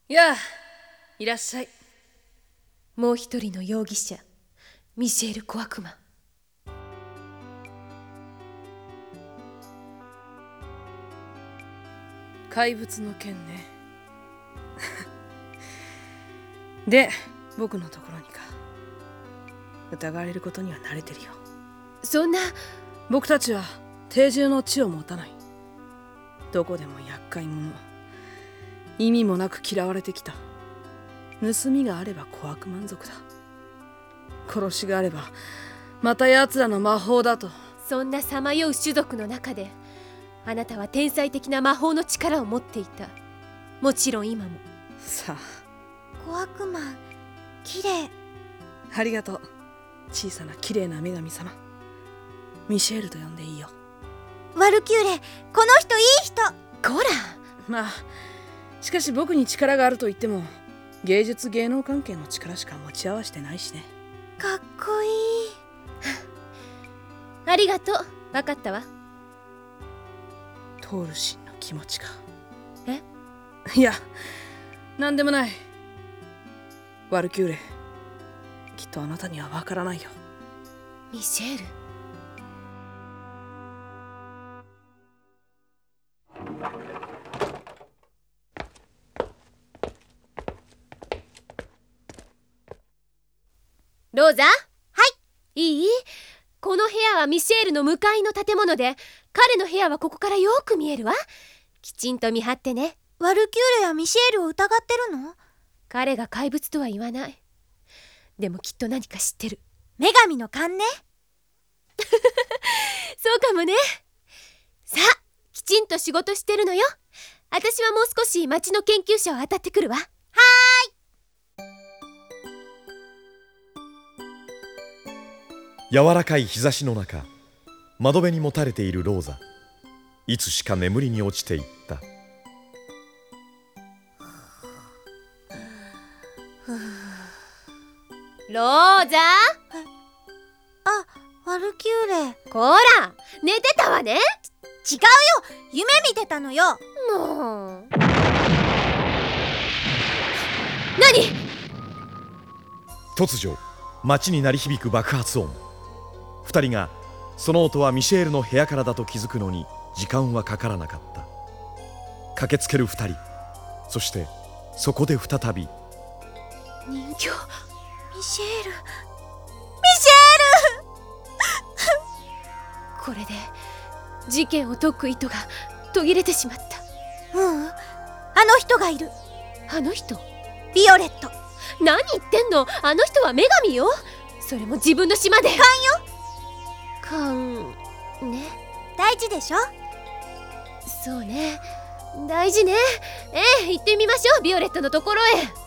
やあ、いらっしゃい。 もう一人の容疑者、ミシェール・コアクマン。 怪物の件ね。で、僕のところにか。疑われることには慣れてるよ。 そんな。 僕たちは定住の地を持たない。どこでも厄介者。意味もなく嫌われてきた。盗みがあれば小悪満足だ。殺しがあればまた奴らの魔法だと。 そんなさまよう種族の中で、あなたは天才的な魔法の力を持っていた。もちろん今も。 さあ、 小悪魔、綺麗。 ありがとう、小さな綺麗な女神様。ミシェールと呼んでいいよ。 ワルキューレ、この人いい人。 こら。 まあしかし僕に力があると言っても芸術芸能関係の力しか持ち合わせてないしね。 かっこいい。 ありがとう。分かったわ。 トールシンの気持ちか。 え？ いや、なんでもない。ワルキューレ、きっとあなたにはわからないよ。 ミシェール。ローザ？はい。いい？この部屋はミシェールの向かいの建物で、彼の部屋はここからよく見えるわ。きちんと見張ってね。 ワルキューレやミシェールを疑ってるの？ 彼が怪物とは言わない。でもきっと何か知ってる。 女神の勘ね。 そうかもね。さあ、きちんと仕事してるのよ。私はもう少し町の研究者を当たってくるわ。はーい。 柔らかい日差しの中、窓辺にもたれているローザ。いつしか眠りに落ちていった。 ローザ？ あ、ワルキューレ。 こら、寝てたわね。 違うよ、夢見てたのよ。 もう。何？ 突如、街に鳴り響く爆発音。二人がその音はミシェールの部屋からだと気づくのに時間はかからなかった。駆けつける二人、そしてそこで再び人形。 ミシェール、ミシェール。 これで事件を解く糸が途切れてしまった。 あの人がいる。 あの人？ ビオレット。 何言ってんの？あの人は女神よ。それも自分の島で。 勘よ。 勘ね。 大事でしょ？ そうね、大事ね。行ってみましょう、ビオレットのところへ。